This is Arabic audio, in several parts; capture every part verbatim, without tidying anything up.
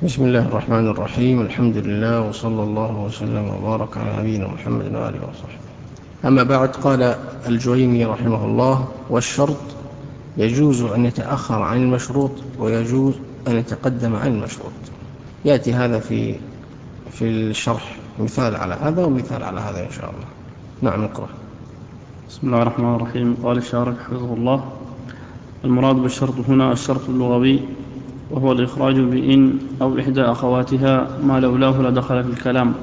بسم الله الرحمن الرحيم. الحمد لله وصلى الله وسلم وبارك على نبينا محمد وآله وصحبه. أما بعد، قال الجويني رحمه الله: والشرط يجوز أن يتأخر عن المشروط ويجوز أن يتقدم عن المشروط. يأتي هذا في في الشرح مثال على هذا ومثال على هذا إن شاء الله. نعم، نقرأ. بسم الله الرحمن الرحيم. قال الشارح حفظه الله: المراد بالشرط هنا الشرط اللغوي، وهو الإخراج بإن أو إحدى أخواتها ما لولاه لدخل في الكلام.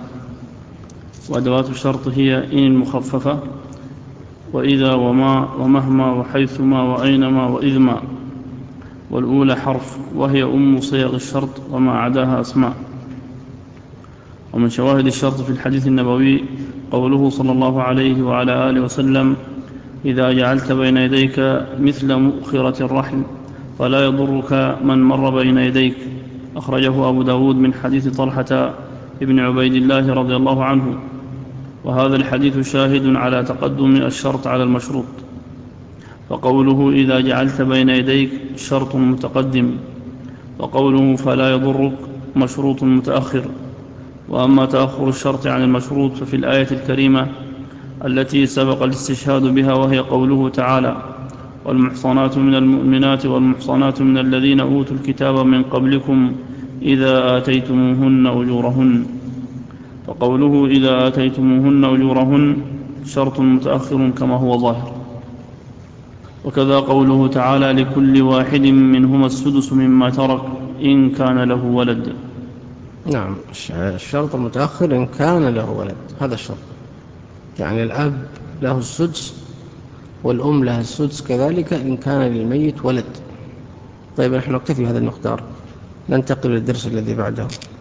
وأدوات الشرط هي إن المخففة، وإذا، وما، ومهما، وحيثما، وأينما، وإذما. والأولى حرف، وهي أم صيغ الشرط، وما عداها أسماء. ومن شواهد الشرط في الحديث النبوي قوله صلى الله عليه وعلى آله وسلم: إذا جعلت بين يديك مثل مؤخرة الرحل فلا يضرك من مر بين يديك. أخرجه أبو داود من حديث طلحة ابن عبيد الله رضي الله عنه. وهذا الحديث شاهد على تقدم الشرط على المشروط، فقوله إذا جعلت بين يديك شرط متقدم، وقوله فلا يضرك مشروط متأخر. وأما تأخر الشرط عن المشروط ففي الآية الكريمة التي سبق الاستشهاد بها، وهي قوله تعالى: والمحصنات من المؤمنات والمحصنات من الذين أوتوا الكتاب من قبلكم إذا آتيتموهن أجورهن. فقوله إذا آتيتموهن أجورهن شرط متأخر كما هو ظاهر. وكذا قوله تعالى: لكل واحد منهما السدس مما ترك إن كان له ولد. نعم، الشرط المتأخر إن كان له ولد، هذا الشرط. يعني الأب له السدس والأم لها السدس كذلك إن كان للميت ولد. طيب، نحن نكتفي هذا المقدار، ننتقل للدرس الذي بعده.